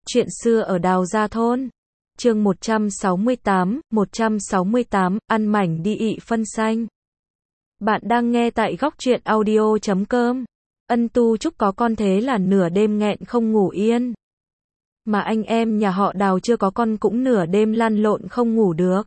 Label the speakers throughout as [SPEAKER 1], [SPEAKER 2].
[SPEAKER 1] Chuyện xưa ở Đào Gia Thôn. Chương 168, ăn mảnh đi ị phân xanh. Bạn đang nghe tại góc truyện audio.com. Ân tu chúc có con thế là nửa đêm nghẹn không ngủ yên. Mà anh em nhà họ Đào chưa có con cũng nửa đêm lăn lộn không ngủ được.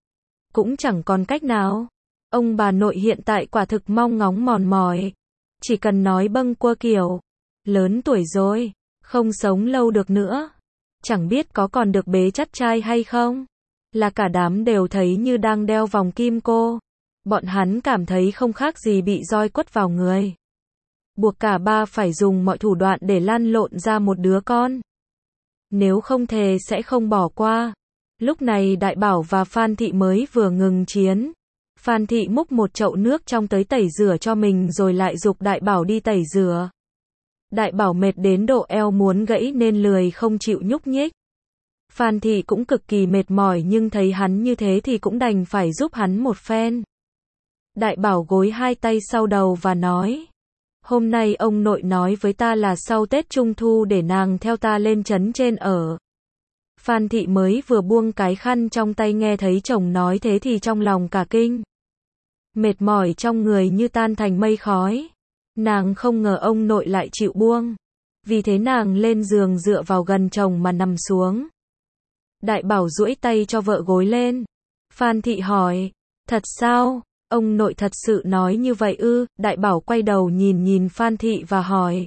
[SPEAKER 1] Cũng chẳng còn cách nào. Ông bà nội hiện tại quả thực mong ngóng mòn mỏi. Chỉ cần nói bâng quơ kiểu. Lớn tuổi rồi, không sống lâu được nữa. Chẳng biết có còn được bế chắt trai hay không? Là cả đám đều thấy như đang đeo vòng kim cô. Bọn hắn cảm thấy không khác gì bị roi quất vào người. Buộc cả ba phải dùng mọi thủ đoạn để lăn lộn ra một đứa con. Nếu không thề sẽ không bỏ qua. Lúc này Đại Bảo và Phan Thị mới vừa ngừng chiến. Phan Thị múc một chậu nước trong tới tẩy rửa cho mình rồi lại giục Đại Bảo đi tẩy rửa. Đại Bảo mệt đến độ eo muốn gãy nên lười không chịu nhúc nhích. Phan Thị cũng cực kỳ mệt mỏi nhưng thấy hắn như thế thì cũng đành phải giúp hắn một phen. Đại Bảo gối hai tay sau đầu và nói: hôm nay ông nội nói với ta là sau Tết Trung Thu để nàng theo ta lên trấn trên ở. Phan Thị mới vừa buông cái khăn trong tay nghe thấy chồng nói thế thì trong lòng cả kinh. Mệt mỏi trong người như tan thành mây khói. Nàng không ngờ ông nội lại chịu buông. Vì thế nàng lên giường dựa vào gần chồng mà nằm xuống. Đại Bảo duỗi tay cho vợ gối lên. Phan Thị hỏi: thật sao? Ông nội thật sự nói như vậy ư? Đại Bảo quay đầu nhìn Phan Thị và hỏi: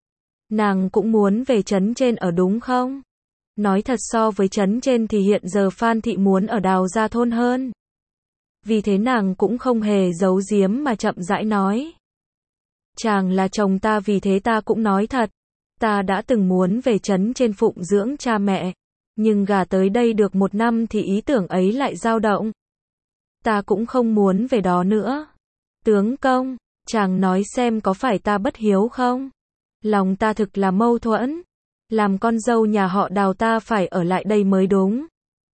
[SPEAKER 1] nàng cũng muốn về trấn trên ở đúng không? Nói thật so với trấn trên thì hiện giờ Phan Thị muốn ở Đào Gia Thôn hơn. Vì thế nàng cũng không hề giấu giếm mà chậm rãi nói: chàng là chồng ta vì thế ta cũng nói thật. Ta đã từng muốn về trấn trên phụng dưỡng cha mẹ. Nhưng gả tới đây được một năm thì ý tưởng ấy lại dao động. Ta cũng không muốn về đó nữa. Tướng công, chàng nói xem có phải ta bất hiếu không? Lòng ta thực là mâu thuẫn. Làm con dâu nhà họ Đào ta phải ở lại đây mới đúng.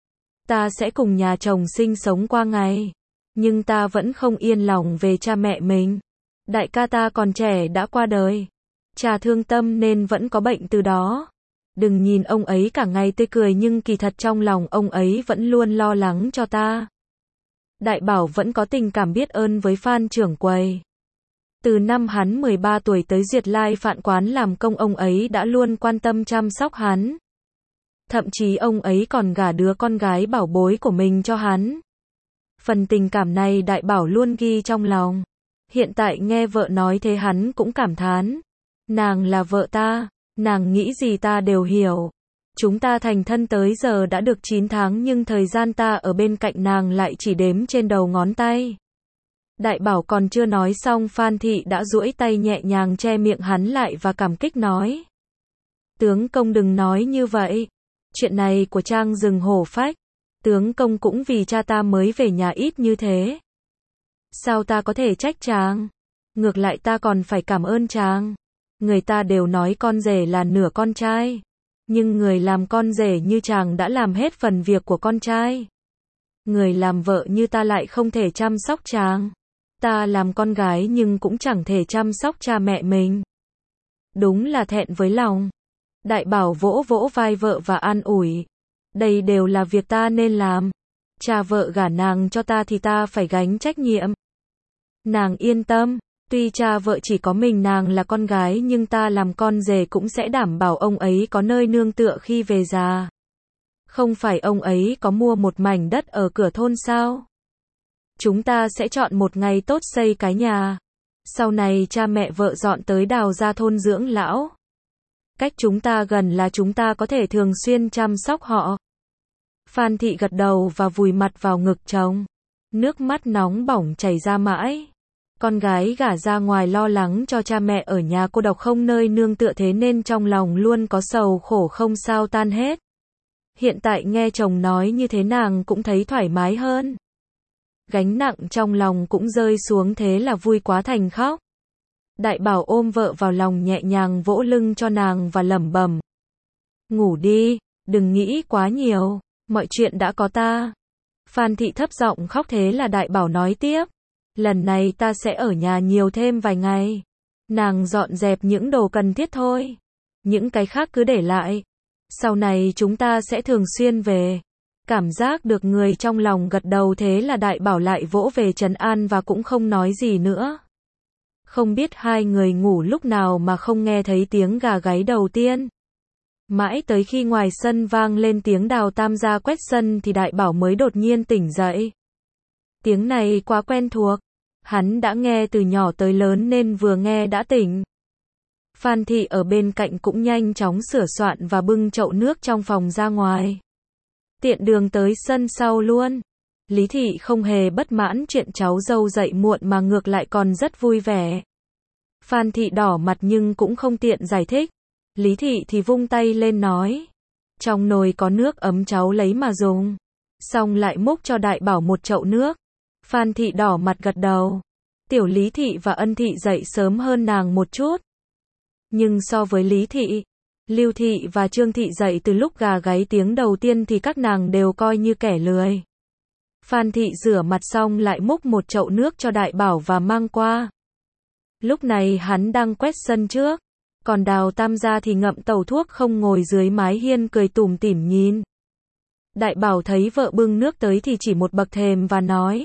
[SPEAKER 1] Ta sẽ cùng nhà chồng sinh sống qua ngày. Nhưng ta vẫn không yên lòng về cha mẹ mình. Đại ca ta còn trẻ đã qua đời. Cha thương tâm nên vẫn có bệnh từ đó. Đừng nhìn ông ấy cả ngày tươi cười nhưng kỳ thật trong lòng ông ấy vẫn luôn lo lắng cho ta. Đại Bảo vẫn có tình cảm biết ơn với Phan trưởng quầy. Từ năm hắn 13 tuổi tới Duyệt Lai Phạn Quán làm công ông ấy đã luôn quan tâm chăm sóc hắn. Thậm chí ông ấy còn gả đứa con gái bảo bối của mình cho hắn. Phần tình cảm này Đại Bảo luôn ghi trong lòng. Hiện tại nghe vợ nói thế hắn cũng cảm thán. Nàng là vợ ta, nàng nghĩ gì ta đều hiểu. Chúng ta thành thân tới giờ đã được 9 tháng nhưng thời gian ta ở bên cạnh nàng lại chỉ đếm trên đầu ngón tay. Đại Bảo còn chưa nói xong Phan Thị đã duỗi tay nhẹ nhàng che miệng hắn lại và cảm kích nói: tướng công đừng nói như vậy. Chuyện này của Trang rừng hổ phách. Tướng công cũng vì cha ta mới về nhà ít như thế. Sao ta có thể trách chàng? Ngược lại ta còn phải cảm ơn chàng. Người ta đều nói con rể là nửa con trai. Nhưng người làm con rể như chàng đã làm hết phần việc của con trai. Người làm vợ như ta lại không thể chăm sóc chàng. Ta làm con gái nhưng cũng chẳng thể chăm sóc cha mẹ mình. Đúng là thẹn với lòng. Đại Bảo vỗ vỗ vai vợ và an ủi: đây đều là việc ta nên làm. Cha vợ gả nàng cho ta thì ta phải gánh trách nhiệm. Nàng yên tâm, tuy cha vợ chỉ có mình nàng là con gái nhưng ta làm con rể cũng sẽ đảm bảo ông ấy có nơi nương tựa khi về già. Không phải ông ấy có mua một mảnh đất ở cửa thôn sao? Chúng ta sẽ chọn một ngày tốt xây cái nhà. Sau này cha mẹ vợ dọn tới Đào Gia Thôn dưỡng lão. Cách chúng ta gần là chúng ta có thể thường xuyên chăm sóc họ. Phan Thị gật đầu và vùi mặt vào ngực chồng. Nước mắt nóng bỏng chảy ra mãi. Con gái gả ra ngoài lo lắng cho cha mẹ ở nhà cô độc không nơi nương tựa thế nên trong lòng luôn có sầu khổ không sao tan hết. Hiện tại nghe chồng nói như thế nàng cũng thấy thoải mái hơn. Gánh nặng trong lòng cũng rơi xuống thế là vui quá thành khóc. Đại Bảo ôm vợ vào lòng nhẹ nhàng vỗ lưng cho nàng và lẩm bẩm: ngủ đi, đừng nghĩ quá nhiều, mọi chuyện đã có ta. Phan Thị thấp giọng khóc thế là Đại Bảo nói tiếp: lần này ta sẽ ở nhà nhiều thêm vài ngày. Nàng dọn dẹp những đồ cần thiết thôi. Những cái khác cứ để lại. Sau này chúng ta sẽ thường xuyên về. Cảm giác được người trong lòng gật đầu, thế là Đại Bảo lại vỗ về trấn an và cũng không nói gì nữa. Không biết hai người ngủ lúc nào mà không nghe thấy tiếng gà gáy đầu tiên. Mãi tới khi ngoài sân vang lên tiếng Đào Tam gia quét sân thì Đại Bảo mới đột nhiên tỉnh dậy. Tiếng này quá quen thuộc. Hắn đã nghe từ nhỏ tới lớn nên vừa nghe đã tỉnh. Phan Thị ở bên cạnh cũng nhanh chóng sửa soạn và bưng chậu nước trong phòng ra ngoài. Tiện đường tới sân sau luôn. Lý Thị không hề bất mãn chuyện cháu dâu dậy muộn mà ngược lại còn rất vui vẻ. Phan Thị đỏ mặt nhưng cũng không tiện giải thích. Lý Thị thì vung tay lên nói. Trong nồi có nước ấm cháu lấy mà dùng. Xong lại múc cho Đại Bảo một chậu nước. Phan Thị đỏ mặt gật đầu. Tiểu Lý Thị và Ân Thị dậy sớm hơn nàng một chút. Nhưng so với Lý Thị, Lưu Thị và Trương Thị dậy từ lúc gà gáy tiếng đầu tiên thì các nàng đều coi như kẻ lười. Phan Thị rửa mặt xong lại múc một chậu nước cho Đại Bảo và mang qua. Lúc này hắn đang quét sân trước, còn Đào Tam gia thì ngậm tàu thuốc không ngồi dưới mái hiên cười tủm tỉm nhìn. Đại Bảo thấy vợ bưng nước tới thì chỉ một bậc thềm và nói.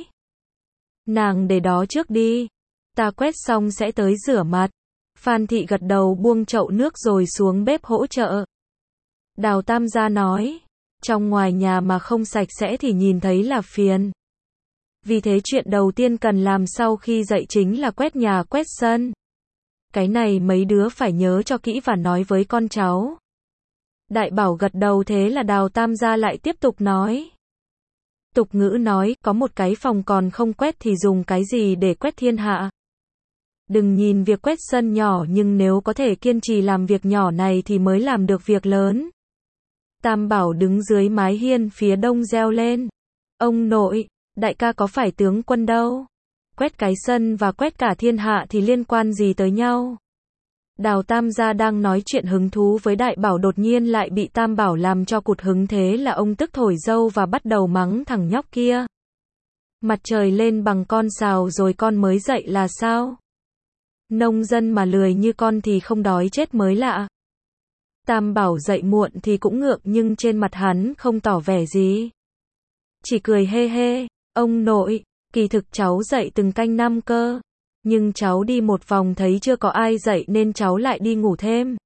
[SPEAKER 1] Nàng để đó trước đi, ta quét xong sẽ tới rửa mặt. Phan Thị gật đầu buông chậu nước rồi xuống bếp hỗ trợ. Đào Tam gia nói, trong ngoài nhà mà không sạch sẽ thì nhìn thấy là phiền. Vì thế chuyện đầu tiên cần làm sau khi dậy chính là quét nhà quét sân. Cái này mấy đứa phải nhớ cho kỹ và nói với con cháu. Đại Bảo gật đầu, thế là Đào Tam gia lại tiếp tục nói. Tục ngữ nói, có một cái phòng còn không quét thì dùng cái gì để quét thiên hạ. Đừng nhìn việc quét sân nhỏ nhưng nếu có thể kiên trì làm việc nhỏ này thì mới làm được việc lớn. Tam Bảo đứng dưới mái hiên phía đông reo lên. Ông nội, đại ca có phải tướng quân đâu. Quét cái sân và quét cả thiên hạ thì liên quan gì tới nhau. Đào Tam gia đang nói chuyện hứng thú với Đại Bảo đột nhiên lại bị Tam Bảo làm cho cụt hứng, thế là ông tức thổi dâu và bắt đầu mắng thằng nhóc kia. Mặt trời lên bằng con sào rồi con mới dậy là sao? Nông dân mà lười như con thì không đói chết mới lạ. Tam Bảo dậy muộn thì cũng ngượng nhưng trên mặt hắn không tỏ vẻ gì. Chỉ cười hê hê, ông nội, kỳ thực cháu dậy từng canh năm cơ. Nhưng cháu đi một vòng thấy chưa có ai dậy nên cháu lại đi ngủ thêm.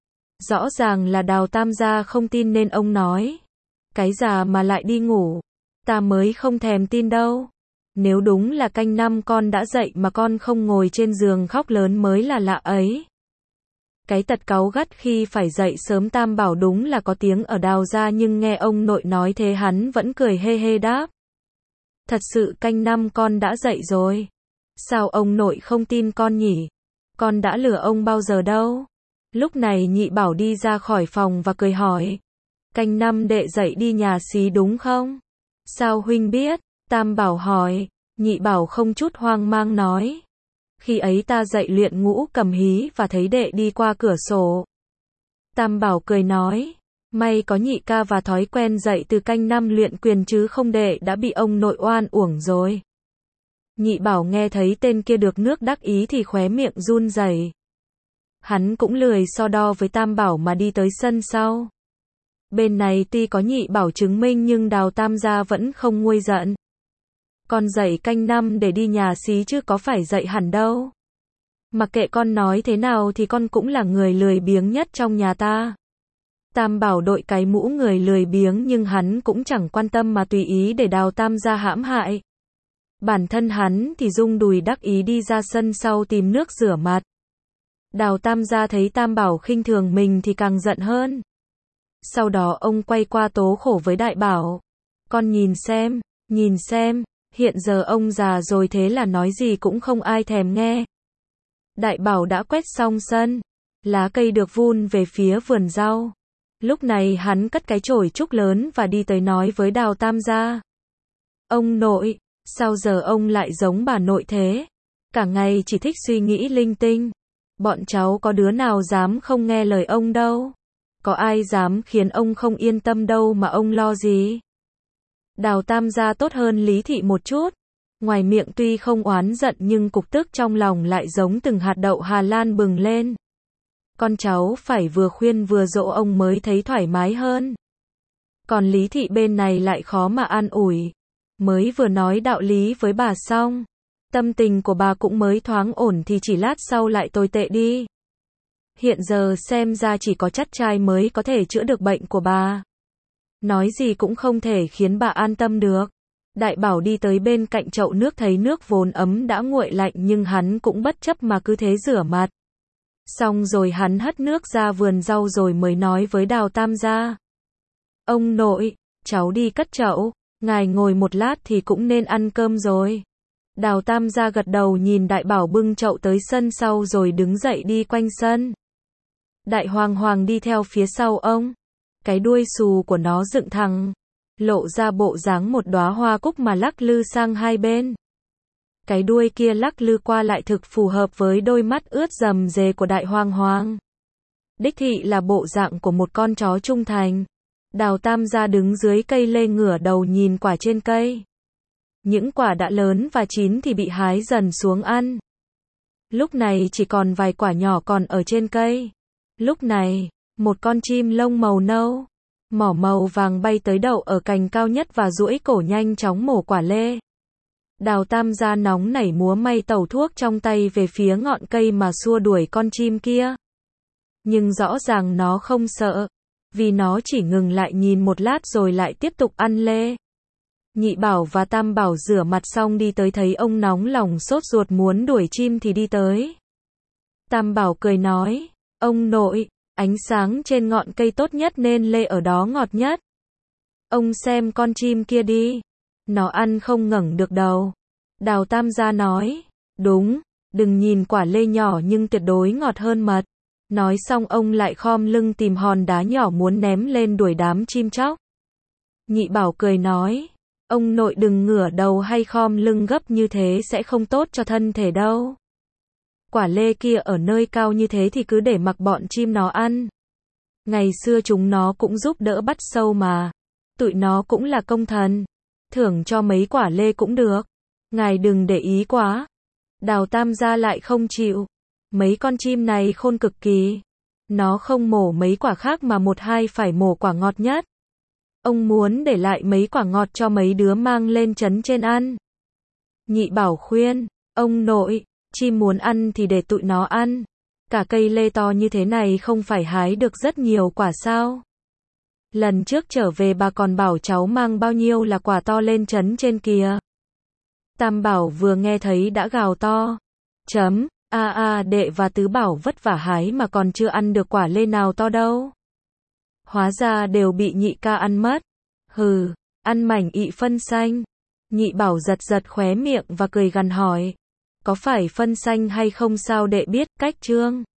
[SPEAKER 1] Rõ ràng là Đào Tam gia không tin nên ông nói. Cái già mà lại đi ngủ. Ta mới không thèm tin đâu. Nếu đúng là canh năm con đã dậy mà con không ngồi trên giường khóc lớn mới là lạ ấy. Cái tật cáu gắt khi phải dậy sớm Tam Bảo đúng là có tiếng ở Đào gia, nhưng nghe ông nội nói thế hắn vẫn cười hê hê đáp. Thật sự canh năm con đã dậy rồi. Sao ông nội không tin con nhỉ? Con đã lừa ông bao giờ đâu? Lúc này Nhị Bảo đi ra khỏi phòng và cười hỏi. Canh năm đệ dậy đi nhà xí đúng không? Sao huynh biết? Tam Bảo hỏi. Nhị Bảo không chút hoang mang nói. Khi ấy ta dậy luyện ngũ cầm hí và thấy đệ đi qua cửa sổ. Tam Bảo cười nói. May có nhị ca và thói quen dậy từ canh năm luyện quyền chứ không đệ đã bị ông nội oan uổng rồi. Nhị Bảo nghe thấy tên kia được nước đắc ý thì khóe miệng run rẩy. Hắn cũng lười so đo với Tam Bảo mà đi tới sân sau. Bên này tuy có Nhị Bảo chứng minh nhưng Đào Tam gia vẫn không nguôi giận. Con dậy canh năm để đi nhà xí chứ có phải dậy hẳn đâu. Mặc kệ con nói thế nào thì con cũng là người lười biếng nhất trong nhà ta. Tam Bảo đội cái mũ người lười biếng nhưng hắn cũng chẳng quan tâm mà tùy ý để Đào Tam gia hãm hại. Bản thân hắn thì rung đùi đắc ý đi ra sân sau tìm nước rửa mặt. Đào Tam gia thấy Tam Bảo khinh thường mình thì càng giận hơn. Sau đó ông quay qua tố khổ với Đại Bảo. Con nhìn xem, hiện giờ ông già rồi thế là nói gì cũng không ai thèm nghe. Đại Bảo đã quét xong sân, lá cây được vun về phía vườn rau. Lúc này hắn cất cái chổi trúc lớn và đi tới nói với Đào Tam gia. Ông nội, sao giờ ông lại giống bà nội thế? Cả ngày chỉ thích suy nghĩ linh tinh. Bọn cháu có đứa nào dám không nghe lời ông đâu. Có ai dám khiến ông không yên tâm đâu mà ông lo gì. Đào Tam gia tốt hơn Lý Thị một chút. Ngoài miệng tuy không oán giận nhưng cục tức trong lòng lại giống từng hạt đậu Hà Lan bừng lên. con cháu phải vừa khuyên vừa dỗ ông mới thấy thoải mái hơn. Còn Lý thị bên này lại khó mà an ủi. Mới vừa nói đạo lý với bà xong, tâm tình của bà cũng mới thoáng ổn thì chỉ lát sau lại tồi tệ đi. Hiện giờ xem ra chỉ có chắt trai mới có thể chữa được bệnh của bà. Nói gì cũng không thể khiến bà an tâm được. Đại Bảo đi tới bên cạnh chậu nước thấy nước vốn ấm đã nguội lạnh nhưng hắn cũng bất chấp mà cứ thế rửa mặt. Xong rồi hắn hất nước ra vườn rau rồi mới nói với Đào Tam gia. Ông nội, cháu đi cất chậu, ngài ngồi một lát thì cũng nên ăn cơm rồi. Đào Tam gia gật đầu nhìn Đại Bảo bưng chậu tới sân sau rồi đứng dậy đi quanh sân. Đại Hoàng Hoàng đi theo phía sau ông. Cái đuôi xù của nó dựng thẳng, lộ ra bộ dáng một đóa hoa cúc mà lắc lư sang hai bên. Cái đuôi kia lắc lư qua lại thực phù hợp với đôi mắt ướt rầm rề của Đại Hoàng Hoàng. Đích thị là bộ dạng của một con chó trung thành. Đào Tam gia đứng dưới cây lê ngửa đầu nhìn quả trên cây. Những quả đã lớn và chín thì bị hái dần xuống ăn. Lúc này chỉ còn vài quả nhỏ còn ở trên cây. Lúc này, một con chim lông màu nâu, mỏ màu vàng bay tới đậu ở cành cao nhất và duỗi cổ nhanh chóng mổ quả lê. Đào Tam gia nóng nảy múa may tẩu thuốc trong tay về phía ngọn cây mà xua đuổi con chim kia. Nhưng rõ ràng nó không sợ, vì nó chỉ ngừng lại nhìn một lát rồi lại tiếp tục ăn lê. Nhị Bảo và Tam Bảo rửa mặt xong đi tới thấy ông nóng lòng sốt ruột muốn đuổi chim thì đi tới. Tam Bảo cười nói, ông nội, ánh sáng trên ngọn cây tốt nhất nên lê ở đó ngọt nhất. Ông xem con chim kia đi, nó ăn không ngẩng được đầu. Đào Tam gia nói, đúng, đừng nhìn quả lê nhỏ nhưng tuyệt đối ngọt hơn mật. Nói xong ông lại khom lưng tìm hòn đá nhỏ muốn ném lên đuổi đám chim chóc. Nhị Bảo cười nói, ông nội đừng ngửa đầu hay khom lưng gấp như thế sẽ không tốt cho thân thể đâu. Quả lê kia ở nơi cao như thế thì cứ để mặc bọn chim nó ăn. Ngày xưa chúng nó cũng giúp đỡ bắt sâu mà. Tụi nó cũng là công thần. Thưởng cho mấy quả lê cũng được. Ngài đừng để ý quá. Đào Tam gia lại không chịu. Mấy con chim này khôn cực kỳ. Nó không mổ mấy quả khác mà một hai phải mổ quả ngọt nhất. Ông muốn để lại mấy quả ngọt cho mấy đứa mang lên trấn trên ăn. Nhị Bảo khuyên, ông nội, chim muốn ăn thì để tụi nó ăn. Cả cây lê to như thế này không phải hái được rất nhiều quả sao? Lần trước trở về bà còn bảo cháu mang bao nhiêu là quả to lên trấn trên kìa. Tam Bảo vừa nghe thấy đã gào to. Đệ và Tứ Bảo vất vả hái mà còn chưa ăn được quả lê nào to đâu. Hóa ra đều bị nhị ca ăn mất. Hừ, ăn mảnh ị phân xanh. Nhị Bảo giật giật khóe miệng và cười gằn hỏi. Có phải phân xanh hay không sao đệ biết cách chương?